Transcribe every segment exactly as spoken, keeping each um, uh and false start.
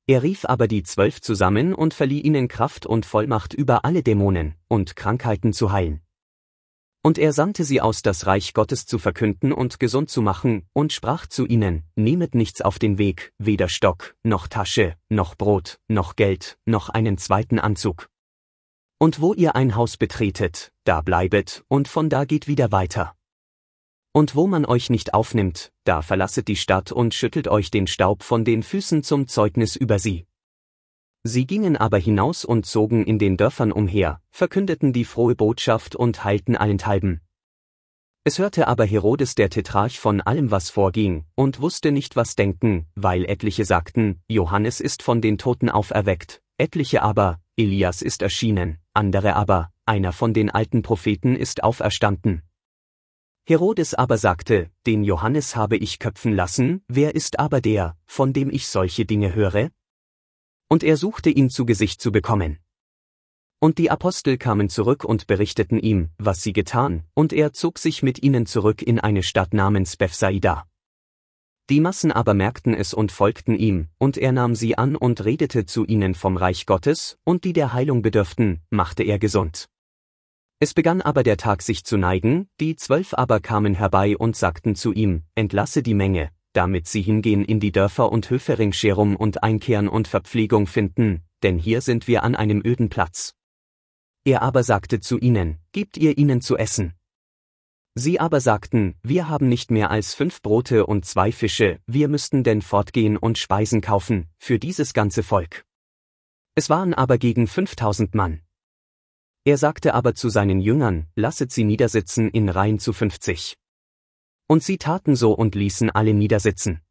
Er rief aber die Zwölf zusammen und verlieh ihnen Kraft und Vollmacht über alle Dämonen und Krankheiten zu heilen. Und er sandte sie aus, das Reich Gottes zu verkünden und gesund zu machen, und sprach zu ihnen: Nehmet nichts auf den Weg, weder Stock, noch Tasche, noch Brot, noch Geld, noch einen zweiten Anzug. Und wo ihr ein Haus betretet, da bleibet, und von da geht wieder weiter. Und wo man euch nicht aufnimmt, da verlasset die Stadt und schüttelt euch den Staub von den Füßen zum Zeugnis über sie. Sie gingen aber hinaus und zogen in den Dörfern umher, verkündeten die frohe Botschaft und heilten allenthalben. Es hörte aber Herodes der Tetrarch von allem, was vorging, und wusste nicht, was denken, weil etliche sagten: Johannes ist von den Toten auferweckt, etliche aber: Elias ist erschienen, andere aber: einer von den alten Propheten ist auferstanden. Herodes aber sagte: Den Johannes habe ich köpfen lassen, wer ist aber der, von dem ich solche Dinge höre? Und er suchte ihn zu Gesicht zu bekommen. Und die Apostel kamen zurück und berichteten ihm, was sie getan, und er zog sich mit ihnen zurück in eine Stadt namens Bethsaida. Die Massen aber merkten es und folgten ihm, und er nahm sie an und redete zu ihnen vom Reich Gottes, und die der Heilung bedürften, machte er gesund. Es begann aber der Tag sich zu neigen, die Zwölf aber kamen herbei und sagten zu ihm: Entlasse die Menge, damit sie hingehen in die Dörfer und Höfe ringsherum und einkehren und Verpflegung finden, denn hier sind wir an einem öden Platz. Er aber sagte zu ihnen: Gebt ihr ihnen zu essen. Sie aber sagten: Wir haben nicht mehr als fünf Brote und zwei Fische, wir müssten denn fortgehen und Speisen kaufen, für dieses ganze Volk. Es waren aber gegen fünftausend Mann. Er sagte aber zu seinen Jüngern: Lasset sie niedersitzen in Reihen zu fünfzig. Und sie taten so und ließen alle niedersitzen.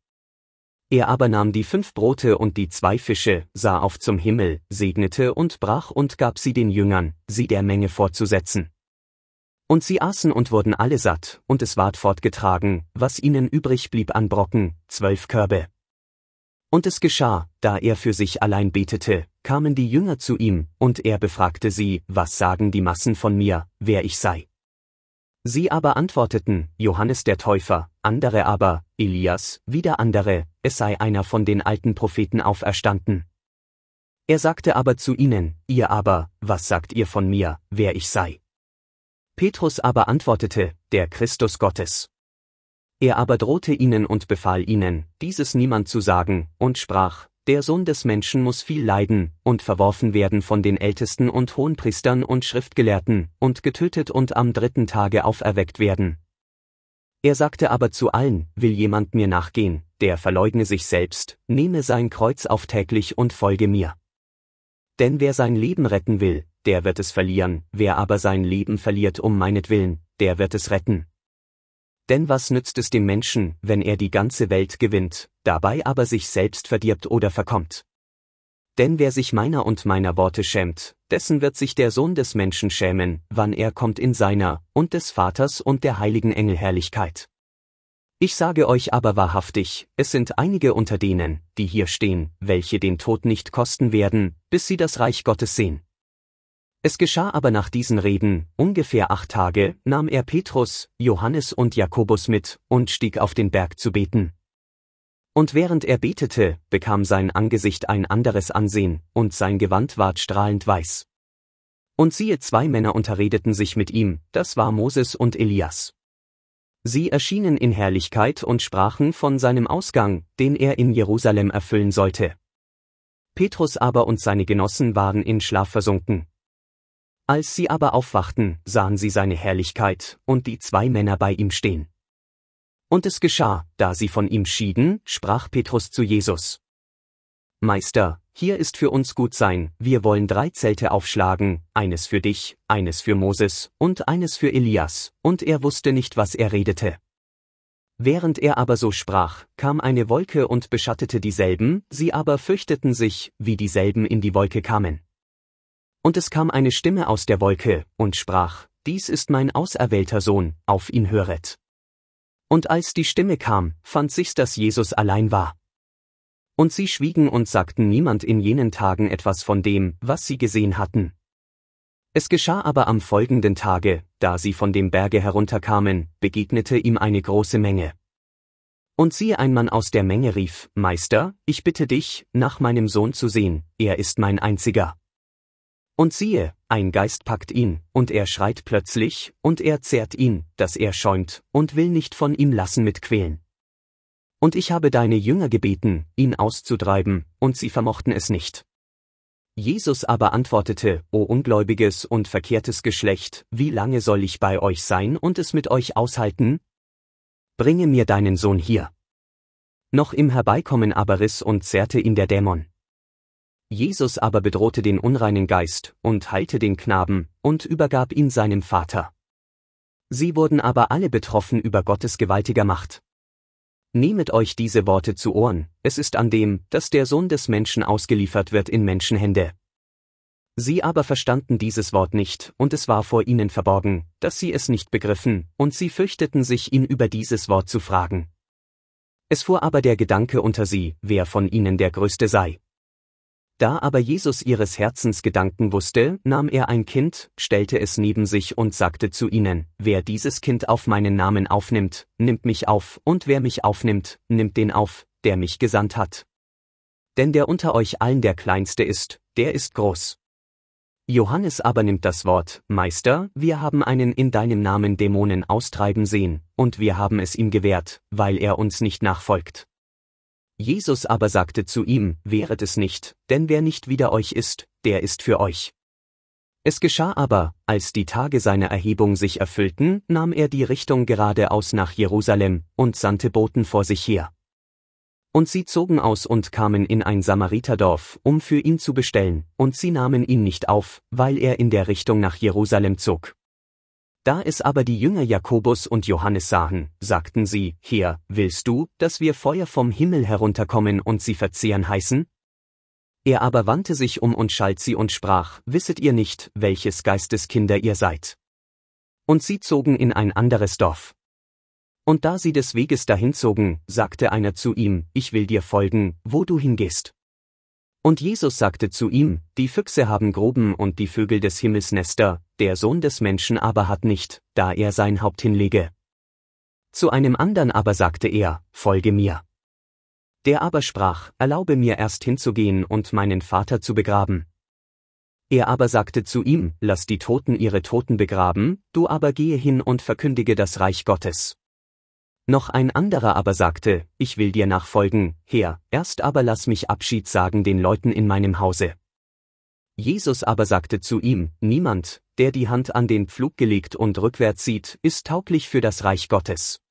Er aber nahm die fünf Brote und die zwei Fische, sah auf zum Himmel, segnete und brach und gab sie den Jüngern, sie der Menge fortzusetzen. Und sie aßen und wurden alle satt, und es ward fortgetragen, was ihnen übrig blieb an Brocken, zwölf Körbe. Und es geschah, da er für sich allein betete, kamen die Jünger zu ihm, und er befragte sie: Was sagen die Massen von mir, wer ich sei? Sie aber antworteten: Johannes der Täufer, andere aber: Elias, wieder andere: Es sei einer von den alten Propheten auferstanden. Er sagte aber zu ihnen: Ihr aber, was sagt ihr von mir, wer ich sei? Petrus aber antwortete: Der Christus Gottes. Er aber drohte ihnen und befahl ihnen, dieses niemand zu sagen, und sprach: Der Sohn des Menschen muss viel leiden, und verworfen werden von den Ältesten und Hohenpriestern und Schriftgelehrten, und getötet und am dritten Tage auferweckt werden. Er sagte aber zu allen: Will jemand mir nachgehen, der verleugne sich selbst, nehme sein Kreuz auf täglich und folge mir. Denn wer sein Leben retten will, der wird es verlieren, wer aber sein Leben verliert um meinetwillen, der wird es retten. Denn was nützt es dem Menschen, wenn er die ganze Welt gewinnt, dabei aber sich selbst verdirbt oder verkommt? Denn wer sich meiner und meiner Worte schämt, dessen wird sich der Sohn des Menschen schämen, wann er kommt in seiner, und des Vaters und der heiligen Engel Herrlichkeit. Ich sage euch aber wahrhaftig, es sind einige unter denen, die hier stehen, welche den Tod nicht kosten werden, bis sie das Reich Gottes sehen. Es geschah aber nach diesen Reden, ungefähr acht Tage, nahm er Petrus, Johannes und Jakobus mit, und stieg auf den Berg zu beten. Und während er betete, bekam sein Angesicht ein anderes Ansehen, und sein Gewand ward strahlend weiß. Und siehe, zwei Männer unterredeten sich mit ihm, das war Moses und Elias. Sie erschienen in Herrlichkeit und sprachen von seinem Ausgang, den er in Jerusalem erfüllen sollte. Petrus aber und seine Genossen waren in Schlaf versunken. Als sie aber aufwachten, sahen sie seine Herrlichkeit, und die zwei Männer bei ihm stehen. Und es geschah, da sie von ihm schieden, sprach Petrus zu Jesus: Meister, hier ist für uns gut sein, wir wollen drei Zelte aufschlagen, eines für dich, eines für Moses, und eines für Elias, und er wusste nicht, was er redete. Während er aber so sprach, kam eine Wolke und beschattete dieselben, sie aber fürchteten sich, wie dieselben in die Wolke kamen. Und es kam eine Stimme aus der Wolke, und sprach: Dies ist mein auserwählter Sohn, auf ihn höret. Und als die Stimme kam, fand sich's, dass Jesus allein war. Und sie schwiegen und sagten niemand in jenen Tagen etwas von dem, was sie gesehen hatten. Es geschah aber am folgenden Tage, da sie von dem Berge herunterkamen, begegnete ihm eine große Menge. Und siehe, ein Mann aus der Menge rief, Meister, ich bitte dich, nach meinem Sohn zu sehen, er ist mein einziger. Und siehe, ein Geist packt ihn, und er schreit plötzlich, und er zerrt ihn, dass er schäumt, und will nicht von ihm lassen mit quälen. Und ich habe deine Jünger gebeten, ihn auszutreiben, und sie vermochten es nicht. Jesus aber antwortete, O ungläubiges und verkehrtes Geschlecht, wie lange soll ich bei euch sein und es mit euch aushalten? Bringe mir deinen Sohn hier. Noch im Herbeikommen aber riss und zerrte ihn der Dämon. Jesus aber bedrohte den unreinen Geist und heilte den Knaben und übergab ihn seinem Vater. Sie wurden aber alle betroffen über Gottes gewaltiger Macht. Nehmet euch diese Worte zu Ohren, es ist an dem, dass der Sohn des Menschen ausgeliefert wird in Menschenhände. Sie aber verstanden dieses Wort nicht, und es war vor ihnen verborgen, dass sie es nicht begriffen, und sie fürchteten sich, ihn über dieses Wort zu fragen. Es fuhr aber der Gedanke unter sie, wer von ihnen der Größte sei. Da aber Jesus ihres Herzens Gedanken wusste, nahm er ein Kind, stellte es neben sich und sagte zu ihnen, wer dieses Kind auf meinen Namen aufnimmt, nimmt mich auf, und wer mich aufnimmt, nimmt den auf, der mich gesandt hat. Denn der unter euch allen der Kleinste ist, der ist groß. Johannes aber nimmt das Wort, Meister, wir haben einen in deinem Namen Dämonen austreiben sehen, und wir haben es ihm gewährt, weil er uns nicht nachfolgt. Jesus aber sagte zu ihm, wehret es nicht, denn wer nicht wider euch ist, der ist für euch. Es geschah aber, als die Tage seiner Erhebung sich erfüllten, nahm er die Richtung geradeaus nach Jerusalem und sandte Boten vor sich her. Und sie zogen aus und kamen in ein Samariterdorf, um für ihn zu bestellen, und sie nahmen ihn nicht auf, weil er in der Richtung nach Jerusalem zog. Da es aber die Jünger Jakobus und Johannes sahen, sagten sie, Herr, willst du, dass wir Feuer vom Himmel herunterkommen und sie verzehren heißen? Er aber wandte sich um und schalt sie und sprach, wisset ihr nicht, welches Geisteskinder ihr seid? Und sie zogen in ein anderes Dorf. Und da sie des Weges dahin zogen, sagte einer zu ihm, ich will dir folgen, wo du hingehst. Und Jesus sagte zu ihm, die Füchse haben Gruben und die Vögel des Himmels Nester, der Sohn des Menschen aber hat nicht, da er sein Haupt hinlege. Zu einem andern aber sagte er, folge mir. Der aber sprach, erlaube mir erst hinzugehen und meinen Vater zu begraben. Er aber sagte zu ihm, lass die Toten ihre Toten begraben, du aber gehe hin und verkündige das Reich Gottes. Noch ein anderer aber sagte, ich will dir nachfolgen, Herr, erst aber lass mich Abschied sagen den Leuten in meinem Hause. Jesus aber sagte zu ihm, niemand, der die Hand an den Pflug gelegt und rückwärts sieht, ist tauglich für das Reich Gottes.